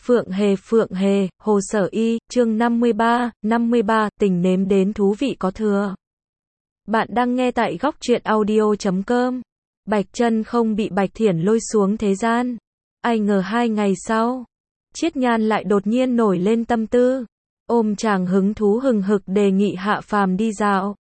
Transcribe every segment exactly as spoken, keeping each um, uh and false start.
Phượng Hề Phượng Hề, Hồ Sở Y, chương năm mươi ba, năm mươi ba, tình nếm đến thú vị có thừa. Bạn đang nghe tại góc truyện audio chấm com. Bạch Chân không bị Bạch Thiển lôi xuống thế gian. Ai ngờ hai ngày sau, Chiết Nhan lại đột nhiên nổi lên tâm tư, ôm chàng hứng thú hừng hực đề nghị hạ phàm đi dạo.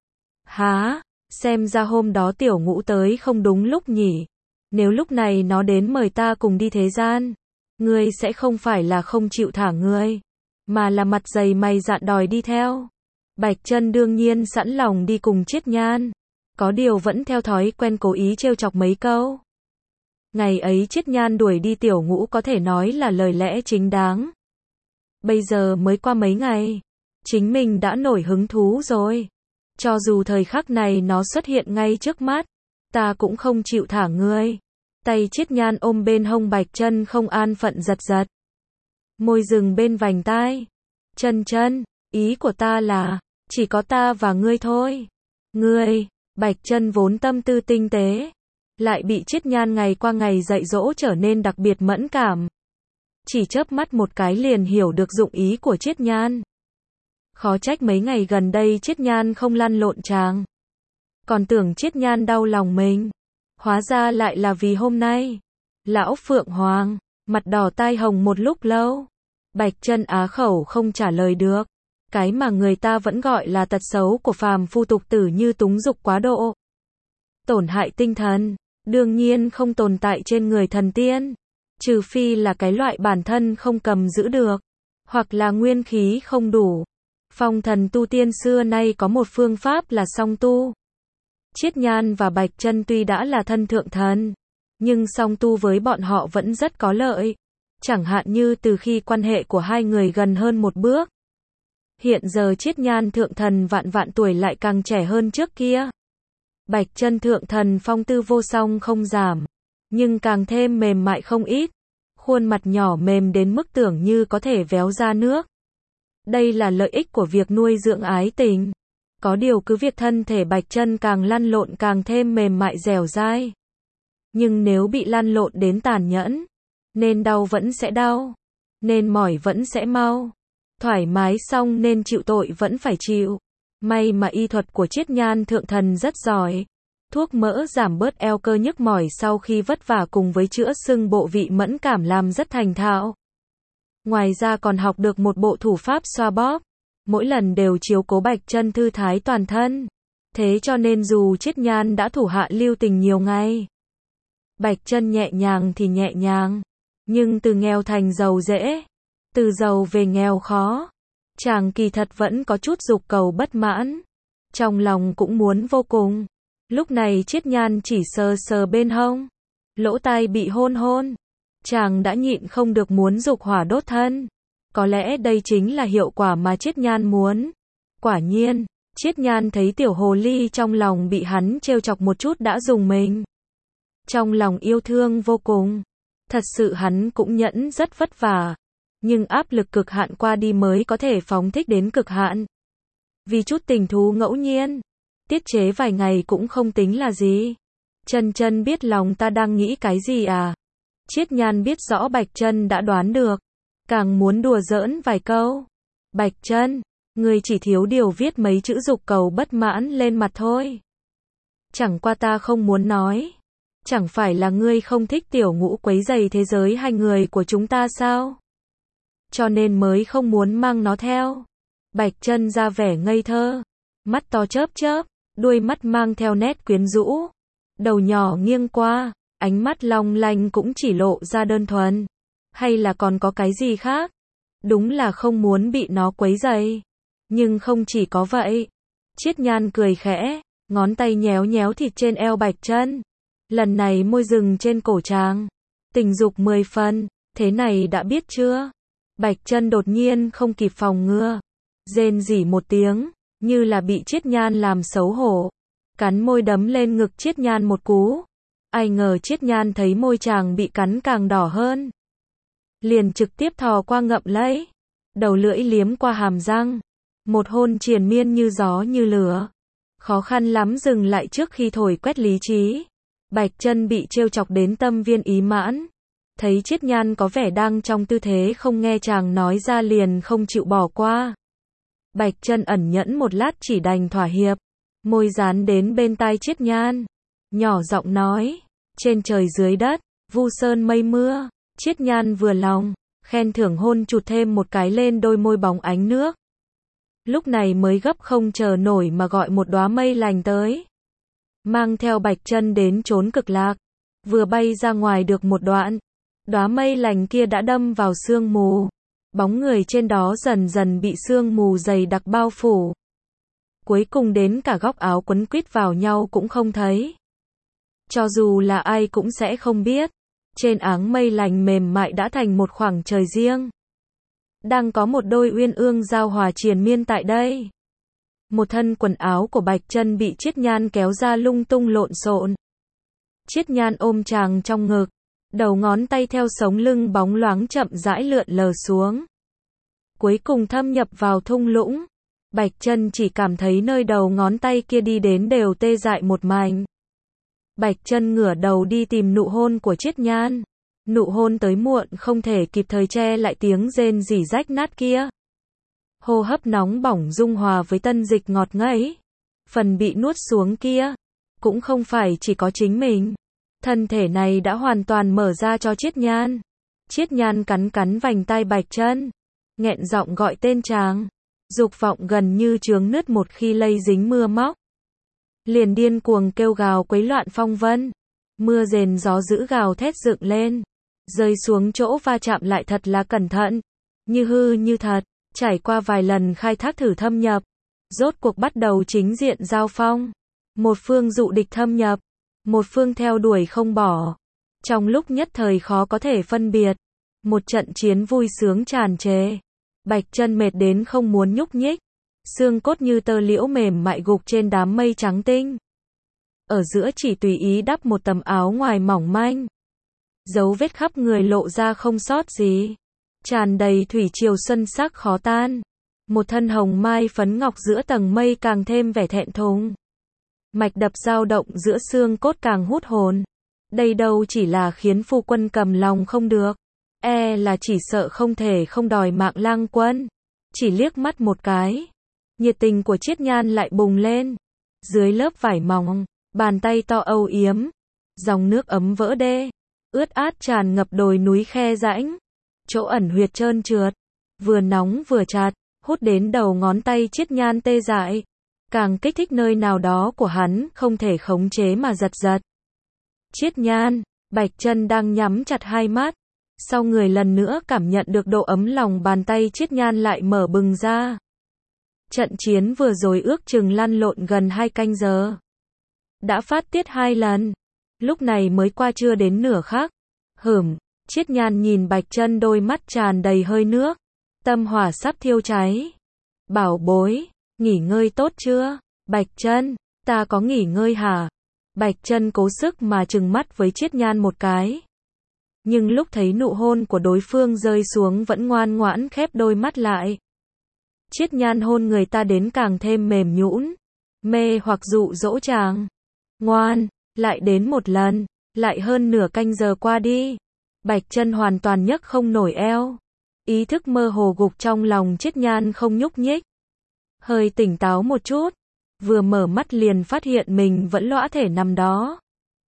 Há, xem ra hôm đó Tiểu Ngũ tới không đúng lúc nhỉ. Nếu lúc này nó đến mời ta cùng đi thế gian, ngươi sẽ không phải là không chịu thả ngươi, mà là mặt dày mày dạn đòi đi theo. Bạch Chân đương nhiên sẵn lòng đi cùng Chiết Nhan, có điều vẫn theo thói quen cố ý trêu chọc mấy câu. Ngày ấy Chiết Nhan đuổi đi Tiểu Ngũ có thể nói là lời lẽ chính đáng. Bây giờ mới qua mấy ngày, chính mình đã nổi hứng thú rồi. Cho dù thời khắc này nó xuất hiện ngay trước mắt, ta cũng không chịu thả ngươi. Tay Chiết Nhan ôm bên hông Bạch Chân không an phận giật giật. Môi dừng bên vành tai. Chân Chân, ý của ta là, chỉ có ta và ngươi thôi. Ngươi, Bạch Chân vốn tâm tư tinh tế, lại bị Chiết Nhan ngày qua ngày dạy dỗ trở nên đặc biệt mẫn cảm. Chỉ chớp mắt một cái liền hiểu được dụng ý của Chiết Nhan. Khó trách mấy ngày gần đây Chiết Nhan không lăn lộn chàng. Còn tưởng Chiết Nhan đau lòng mình. Hóa ra lại là vì hôm nay. Lão Phượng Hoàng, mặt đỏ tai hồng một lúc lâu. Bạch Chân á khẩu không trả lời được. Cái mà người ta vẫn gọi là tật xấu của phàm phu tục tử như túng dục quá độ. Tổn hại tinh thần, đương nhiên không tồn tại trên người thần tiên. Trừ phi là cái loại bản thân không cầm giữ được, hoặc là nguyên khí không đủ. Phong thần tu tiên xưa nay có một phương pháp là song tu. Chiết Nhan và Bạch Chân tuy đã là thân thượng thần, nhưng song tu với bọn họ vẫn rất có lợi. Chẳng hạn như từ khi quan hệ của hai người gần hơn một bước. Hiện giờ Chiết Nhan thượng thần vạn vạn tuổi lại càng trẻ hơn trước kia. Bạch Chân thượng thần phong tư vô song không giảm, nhưng càng thêm mềm mại không ít. Khuôn mặt nhỏ mềm đến mức tưởng như có thể véo ra nước. Đây là lợi ích của việc nuôi dưỡng ái tình. Có điều cứ việc thân thể Bạch Chân càng lăn lộn càng thêm mềm mại dẻo dai. Nhưng nếu bị lăn lộn đến tàn nhẫn, nên đau vẫn sẽ đau, nên mỏi vẫn sẽ mau. Thoải mái xong nên chịu tội vẫn phải chịu. May mà y thuật của Chiết Nhan thượng thần rất giỏi. Thuốc mỡ giảm bớt eo cơ nhức mỏi sau khi vất vả cùng với chữa sưng bộ vị mẫn cảm làm rất thành thạo. Ngoài ra còn học được một bộ thủ pháp xoa bóp. Mỗi lần đều chiếu cố Bạch Chân thư thái toàn thân. Thế cho nên dù Chiết Nhan đã thủ hạ lưu tình nhiều ngày, Bạch Chân nhẹ nhàng thì nhẹ nhàng, nhưng từ nghèo thành giàu dễ, từ giàu về nghèo khó. Chàng kỳ thật vẫn có chút dục cầu bất mãn, trong lòng cũng muốn vô cùng. Lúc này Chiết Nhan chỉ sờ sờ bên hông, lỗ tai bị hôn hôn, chàng đã nhịn không được muốn dục hỏa đốt thân. Có lẽ đây chính là hiệu quả mà Chiết Nhan muốn. Quả nhiên, Chiết Nhan thấy tiểu hồ ly trong lòng bị hắn trêu chọc một chút đã rùng mình. Trong lòng yêu thương vô cùng. Thật sự hắn cũng nhẫn rất vất vả, nhưng áp lực cực hạn qua đi mới có thể phóng thích đến cực hạn. Vì chút tình thú ngẫu nhiên, tiết chế vài ngày cũng không tính là gì. Chân Chân biết lòng ta đang nghĩ cái gì à? Chiết Nhan biết rõ Bạch Chân đã đoán được, càng muốn đùa giỡn vài câu. Bạch Chân, ngươi chỉ thiếu điều viết mấy chữ dục cầu bất mãn lên mặt thôi. Chẳng qua ta không muốn nói. Chẳng phải là ngươi không thích Tiểu Ngũ quấy rầy thế giới hai người của chúng ta sao? Cho nên mới không muốn mang nó theo. Bạch Chân ra vẻ ngây thơ, mắt to chớp chớp, đuôi mắt mang theo nét quyến rũ, đầu nhỏ nghiêng qua, ánh mắt long lanh cũng chỉ lộ ra đơn thuần. Hay là còn có cái gì khác? Đúng là không muốn bị nó quấy rầy. Nhưng không chỉ có vậy. Chiết Nhan cười khẽ, ngón tay nhéo nhéo thịt trên eo Bạch Chân. Lần này môi dừng trên cổ chàng. Tình dục mười phần, thế này đã biết chưa? Bạch Chân đột nhiên không kịp phòng ngừa, rên rỉ một tiếng, như là bị Chiết Nhan làm xấu hổ. Cắn môi đấm lên ngực Chiết Nhan một cú. Ai ngờ Chiết Nhan thấy môi chàng bị cắn càng đỏ hơn, liền trực tiếp thò qua ngậm lấy, đầu lưỡi liếm qua hàm răng. Một hôn triền miên như gió như lửa. Khó khăn lắm dừng lại trước khi thổi quét lý trí. Bạch Chân bị trêu chọc đến tâm viên ý mãn. thấy Chiết Nhan có vẻ đang trong tư thế không nghe chàng nói ra liền không chịu bỏ qua. Bạch Chân ẩn nhẫn một lát chỉ đành thỏa hiệp, môi dán đến bên tai Chiết Nhan, nhỏ giọng nói, trên trời dưới đất, vu sơn mây mưa. Chiết Nhan vừa lòng, khen thưởng hôn chụt thêm một cái lên đôi môi bóng ánh nước. Lúc này mới gấp không chờ nổi mà gọi một đóa mây lành tới, mang theo Bạch Chân đến chốn cực lạc. Vừa bay ra ngoài được một đoạn, đóa mây lành kia đã đâm vào sương mù, bóng người trên đó dần dần bị sương mù dày đặc bao phủ. Cuối cùng đến cả góc áo quấn quýt vào nhau cũng không thấy. Cho dù là ai cũng sẽ không biết, trên áng mây lành mềm mại đã thành một khoảng trời riêng. Đang có một đôi uyên ương giao hòa triền miên tại đây. Một thân quần áo của Bạch Chân bị Chiết Nhan kéo ra lung tung lộn xộn. Chiết Nhan ôm chàng trong ngực, đầu ngón tay theo sống lưng bóng loáng chậm rãi lượn lờ xuống. Cuối cùng thâm nhập vào thung lũng. Bạch Chân chỉ cảm thấy nơi đầu ngón tay kia đi đến đều tê dại một mảnh. Bạch Chân ngửa đầu đi tìm nụ hôn của Chiết Nhan. Nụ hôn tới muộn không thể kịp thời che lại tiếng rên rỉ rách nát kia. Hô hấp nóng bỏng dung hòa với tân dịch ngọt ngấy. Phần bị nuốt xuống kia, cũng không phải chỉ có chính mình. Thân thể này đã hoàn toàn mở ra cho Chiết Nhan. Chiết Nhan cắn cắn vành tai Bạch Chân, nghẹn giọng gọi tên chàng. Dục vọng gần như chướng nứt một khi lây dính mưa móc. Liền điên cuồng kêu gào quấy loạn phong vân. Mưa rền gió dữ gào thét dựng lên, rơi xuống chỗ va chạm lại thật là cẩn thận, như hư như thật. Trải qua vài lần khai thác thử thâm nhập, rốt cuộc bắt đầu chính diện giao phong. Một phương dụ địch thâm nhập, một phương theo đuổi không bỏ. Trong lúc nhất thời khó có thể phân biệt, một trận chiến vui sướng tràn trề. Bạch Chân mệt đến không muốn nhúc nhích, xương cốt như tơ liễu mềm mại gục trên đám mây trắng tinh. Ở giữa chỉ tùy ý đắp một tấm áo ngoài mỏng manh, dấu vết khắp người lộ ra không sót gì, tràn đầy thủy triều xuân sắc khó tan. Một thân hồng mai phấn ngọc giữa tầng mây càng thêm vẻ thẹn thùng. Mạch đập dao động giữa xương cốt càng hút hồn. Đây đâu chỉ là khiến phu quân cầm lòng không được, e là chỉ sợ không thể không đòi mạng lang quân. Chỉ liếc mắt một cái, nhiệt tình của Chiết Nhan lại bùng lên. Dưới lớp vải mỏng, bàn tay to âu yếm, dòng nước ấm vỡ đê, ướt át tràn ngập đồi núi khe rãnh. Chỗ ẩn huyệt trơn trượt, vừa nóng vừa chặt, hút đến đầu ngón tay Chiết Nhan tê dại. Càng kích thích nơi nào đó của hắn không thể khống chế mà giật giật. Chiết Nhan, Bạch Chân đang nhắm chặt hai mắt, sau người lần nữa cảm nhận được độ ấm lòng bàn tay Chiết Nhan lại mở bừng ra. Trận chiến vừa rồi ước chừng lăn lộn gần hai canh giờ. Đã phát tiết hai lần, lúc này mới qua chưa đến nửa khắc. Hửm, Chiết Nhan nhìn Bạch Chân đôi mắt tràn đầy hơi nước, tâm hỏa sắp thiêu cháy. Bảo bối, nghỉ ngơi tốt chưa? Bạch Chân, ta có nghỉ ngơi hả? Bạch Chân cố sức mà trừng mắt với Chiết Nhan một cái. Nhưng lúc thấy nụ hôn của đối phương rơi xuống vẫn ngoan ngoãn khép đôi mắt lại. Chiết Nhan hôn người ta đến càng thêm mềm nhũn, mê hoặc dụ dỗ chàng. Ngoan, lại đến một lần, lại hơn nửa canh giờ qua đi. Bạch Chân hoàn toàn nhấc không nổi eo. Ý thức mơ hồ gục trong lòng Chiết Nhan không nhúc nhích. Hơi tỉnh táo một chút, vừa mở mắt liền phát hiện mình vẫn lõa thể nằm đó.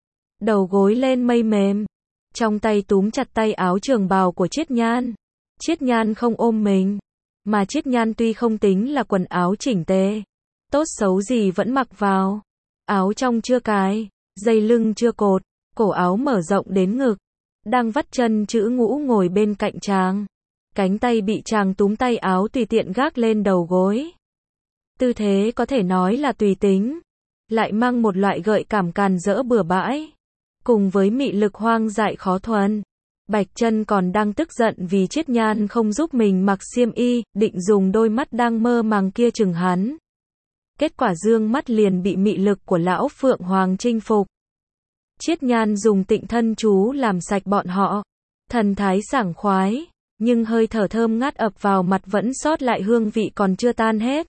Đầu gối lên mây mềm, trong tay túm chặt tay áo trường bào của Chiết Nhan. Chiết Nhan không ôm mình, mà Chiết Nhan tuy không tính là quần áo chỉnh tề, tốt xấu gì vẫn mặc vào. Áo trong chưa cài, dây lưng chưa cột, cổ áo mở rộng đến ngực. Đang vắt chân chữ ngũ ngồi bên cạnh chàng. Cánh tay bị chàng túm tay áo tùy tiện gác lên đầu gối. Tư thế có thể nói là tùy tính, lại mang một loại gợi cảm càn rỡ bừa bãi, cùng với mị lực hoang dại khó thuần. Bạch Chân còn đang tức giận vì Chiết Nhan không giúp mình mặc xiêm y, định dùng đôi mắt đang mơ màng kia chừng hắn. Kết quả dương mắt liền bị mị lực của lão Phượng Hoàng chinh phục. Chiết Nhan dùng Tịnh Thân chú làm sạch bọn họ, thần thái sảng khoái, nhưng hơi thở thơm ngát ập vào mặt vẫn sót lại hương vị còn chưa tan hết.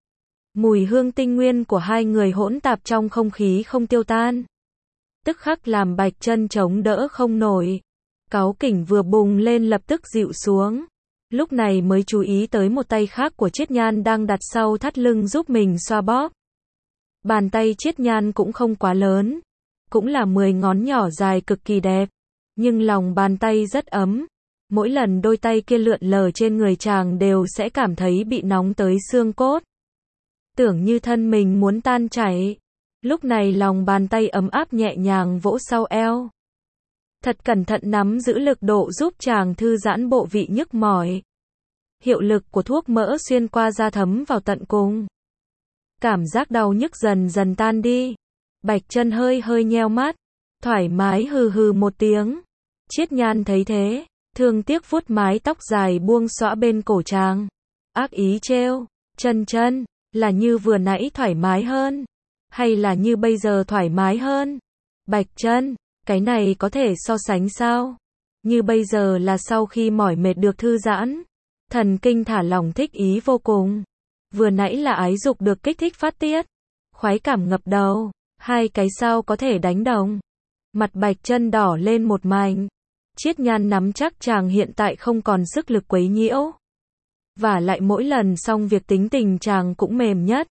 Mùi hương tinh nguyên của hai người hỗn tạp trong không khí không tiêu tan, tức khắc làm Bạch Chân chống đỡ không nổi. Cáu kỉnh vừa bùng lên lập tức dịu xuống. Lúc này mới chú ý tới một tay khác của Chiết Nhan đang đặt sau thắt lưng giúp mình xoa bóp. Bàn tay Chiết Nhan cũng không quá lớn, cũng là mười ngón nhỏ dài cực kỳ đẹp, nhưng lòng bàn tay rất ấm. Mỗi lần đôi tay kia lượn lờ trên người chàng đều sẽ cảm thấy bị nóng tới xương cốt. Tưởng như thân mình muốn tan chảy. Lúc này lòng bàn tay ấm áp nhẹ nhàng vỗ sau eo. Thật cẩn thận nắm giữ lực độ giúp chàng thư giãn bộ vị nhức mỏi. Hiệu lực của thuốc mỡ xuyên qua da thấm vào tận cùng. Cảm giác đau nhức dần dần tan đi. Bạch Chân hơi hơi nheo mắt, thoải mái hừ hừ một tiếng. Chiết Nhan thấy thế, thương tiếc vuốt mái tóc dài buông xõa bên cổ chàng. Ác ý trêu, Chân Chân, là như vừa nãy thoải mái hơn, hay là như bây giờ thoải mái hơn? Bạch Chân, cái này có thể so sánh sao? Như bây giờ là sau khi mỏi mệt được thư giãn, thần kinh thả lỏng thích ý vô cùng. Vừa nãy là ái dục được kích thích phát tiết, khoái cảm ngập đầu, hai cái sao có thể đánh đồng. Mặt Bạch Chân đỏ lên một mảnh. Chiết Nhan nắm chắc chàng hiện tại không còn sức lực quấy nhiễu. Và lại mỗi lần xong việc tính tình chàng cũng mềm nhất.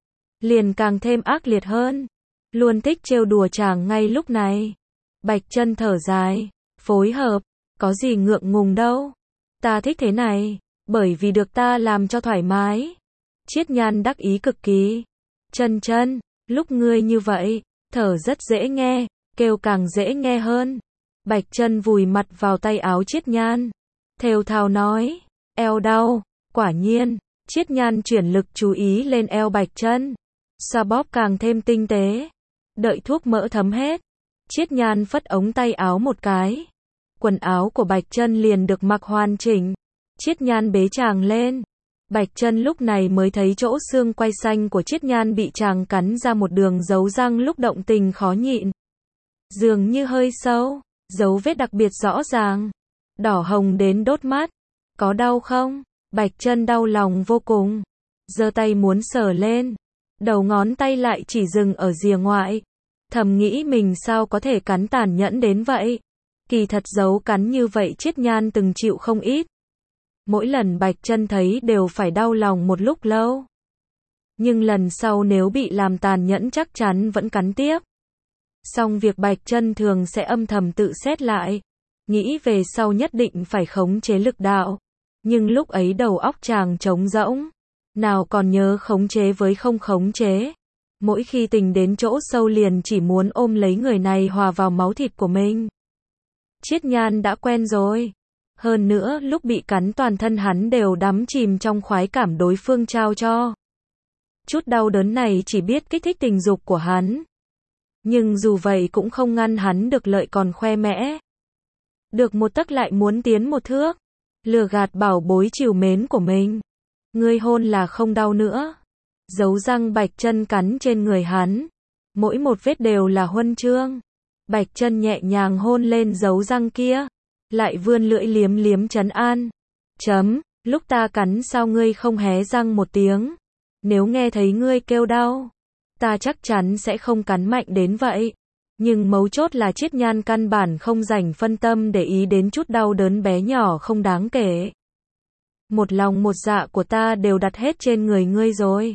Liền càng thêm ác liệt hơn. Luôn thích trêu đùa chàng ngay lúc này. Bạch Chân thở dài, phối hợp, có gì ngượng ngùng đâu. Ta thích thế này, bởi vì được ta làm cho thoải mái. Chiết Nhan đắc ý cực kỳ. Chân Chân, lúc ngươi như vậy, thở rất dễ nghe, kêu càng dễ nghe hơn. Bạch Chân vùi mặt vào tay áo Chiết Nhan, thều thào nói, eo đau. Quả nhiên, Chiết Nhan chuyển lực chú ý lên eo Bạch Chân, xoa bóp càng thêm tinh tế. Đợi thuốc mỡ thấm hết, Chiết Nhan phất ống tay áo một cái. Quần áo của Bạch Chân liền được mặc hoàn chỉnh. Chiết Nhan bế chàng lên. Bạch Chân lúc này mới thấy chỗ xương quai xanh của Chiết Nhan bị chàng cắn ra một đường dấu răng lúc động tình khó nhịn. Dường như hơi sâu, dấu vết đặc biệt rõ ràng, đỏ hồng đến đốt mắt. Có đau không? Bạch Chân đau lòng vô cùng, giơ tay muốn sờ lên, đầu ngón tay lại chỉ dừng ở rìa ngoại. Thầm nghĩ mình sao có thể cắn tàn nhẫn đến vậy. Kỳ thật dấu cắn như vậy Chiết Nhan từng chịu không ít. Mỗi lần Bạch Chân thấy đều phải đau lòng một lúc lâu. Nhưng lần sau nếu bị làm tàn nhẫn chắc chắn vẫn cắn tiếp. Xong việc Bạch Chân thường sẽ âm thầm tự xét lại, nghĩ về sau nhất định phải khống chế lực đạo. Nhưng lúc ấy đầu óc chàng trống rỗng, nào còn nhớ khống chế với không khống chế. Mỗi khi tình đến chỗ sâu liền chỉ muốn ôm lấy người này hòa vào máu thịt của mình. Chiết Nhan đã quen rồi. Hơn nữa lúc bị cắn toàn thân hắn đều đắm chìm trong khoái cảm đối phương trao cho. Chút đau đớn này chỉ biết kích thích tình dục của hắn. Nhưng dù vậy cũng không ngăn hắn được lợi còn khoe mẽ. Được một tấc lại muốn tiến một thước. Lừa gạt bảo bối trìu mến của mình. Ngươi hôn là không đau nữa. Dấu răng Bạch Chân cắn trên người hắn. Mỗi một vết đều là huân chương. Bạch Chân nhẹ nhàng hôn lên dấu răng kia. Lại vươn lưỡi liếm liếm trấn an. Chấm, lúc ta cắn sao ngươi không hé răng một tiếng. Nếu nghe thấy ngươi kêu đau, ta chắc chắn sẽ không cắn mạnh đến vậy. Nhưng mấu chốt là Chiết Nhan căn bản không dành phân tâm để ý đến chút đau đớn bé nhỏ không đáng kể. Một lòng một dạ của ta đều đặt hết trên người ngươi rồi.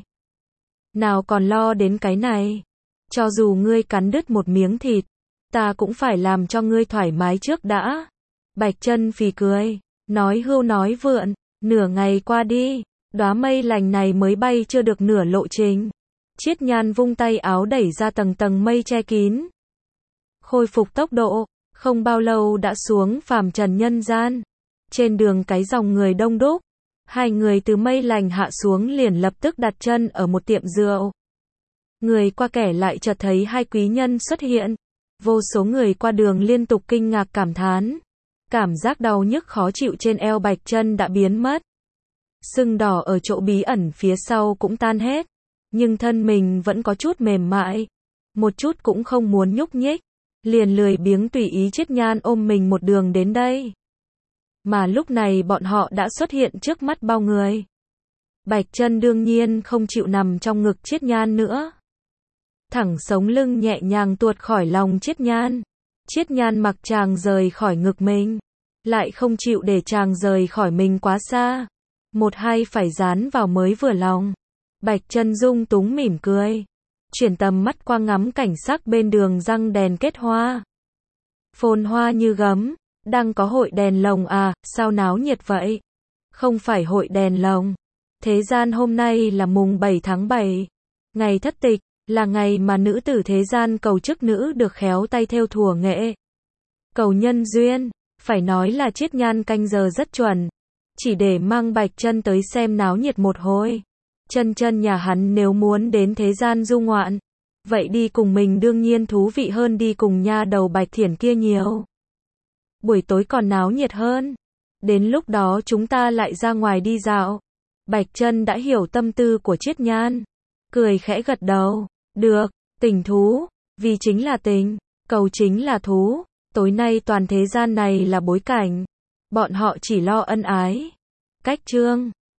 Nào còn lo đến cái này. Cho dù ngươi cắn đứt một miếng thịt, ta cũng phải làm cho ngươi thoải mái trước đã. Bạch Chân phì cười, nói hưu nói vượn, nửa ngày qua đi, đóa mây lành này mới bay chưa được nửa lộ trình. Chiết Nhan vung tay áo đẩy ra tầng tầng mây che kín. Khôi phục tốc độ, không bao lâu đã xuống phàm trần nhân gian. Trên đường cái dòng người đông đúc, hai người từ mây lành hạ xuống liền lập tức đặt chân ở một tiệm rượu. Người qua kẻ lại chợt thấy hai quý nhân xuất hiện. Vô số người qua đường liên tục kinh ngạc cảm thán. Cảm giác đau nhức khó chịu trên eo Bạch Chân đã biến mất. Sưng đỏ ở chỗ bí ẩn phía sau cũng tan hết. Nhưng thân mình vẫn có chút mềm mại. Một chút cũng không muốn nhúc nhích. Liền lười biếng tùy ý Chiết Nhan ôm mình một đường đến đây. Mà lúc này bọn họ đã xuất hiện trước mắt bao người. Bạch Chân đương nhiên không chịu nằm trong ngực Chiết Nhan nữa. Thẳng sống lưng nhẹ nhàng tuột khỏi lòng Chiết Nhan. Chiết Nhan mặc chàng rời khỏi ngực mình, lại không chịu để chàng rời khỏi mình quá xa. Một hay phải dán vào mới vừa lòng. Bạch Chân Dung túng mỉm cười, chuyển tầm mắt qua ngắm cảnh sắc bên đường răng đèn kết hoa. Phồn hoa như gấm, đang có hội đèn lồng à, sao náo nhiệt vậy? Không phải hội đèn lồng. Thế gian hôm nay là mùng bảy tháng bảy, ngày thất tịch, là ngày mà nữ tử thế gian cầu chức nữ được khéo tay thêu thùa nghệ. Cầu nhân duyên, phải nói là Chiết Nhan canh giờ rất chuẩn, chỉ để mang Bạch Chân tới xem náo nhiệt một hồi. Chân chân nhà hắn nếu muốn đến thế gian du ngoạn, vậy đi cùng mình đương nhiên thú vị hơn đi cùng nha đầu Bạch Thiển kia nhiều. Buổi tối còn náo nhiệt hơn. Đến lúc đó chúng ta lại ra ngoài đi dạo. Bạch Chân đã hiểu tâm tư của Chiết Nhan, cười khẽ gật đầu. Được, tình thú, vì chính là tình, cầu chính là thú. Tối nay toàn thế gian này là bối cảnh, bọn họ chỉ lo ân ái. Cách chương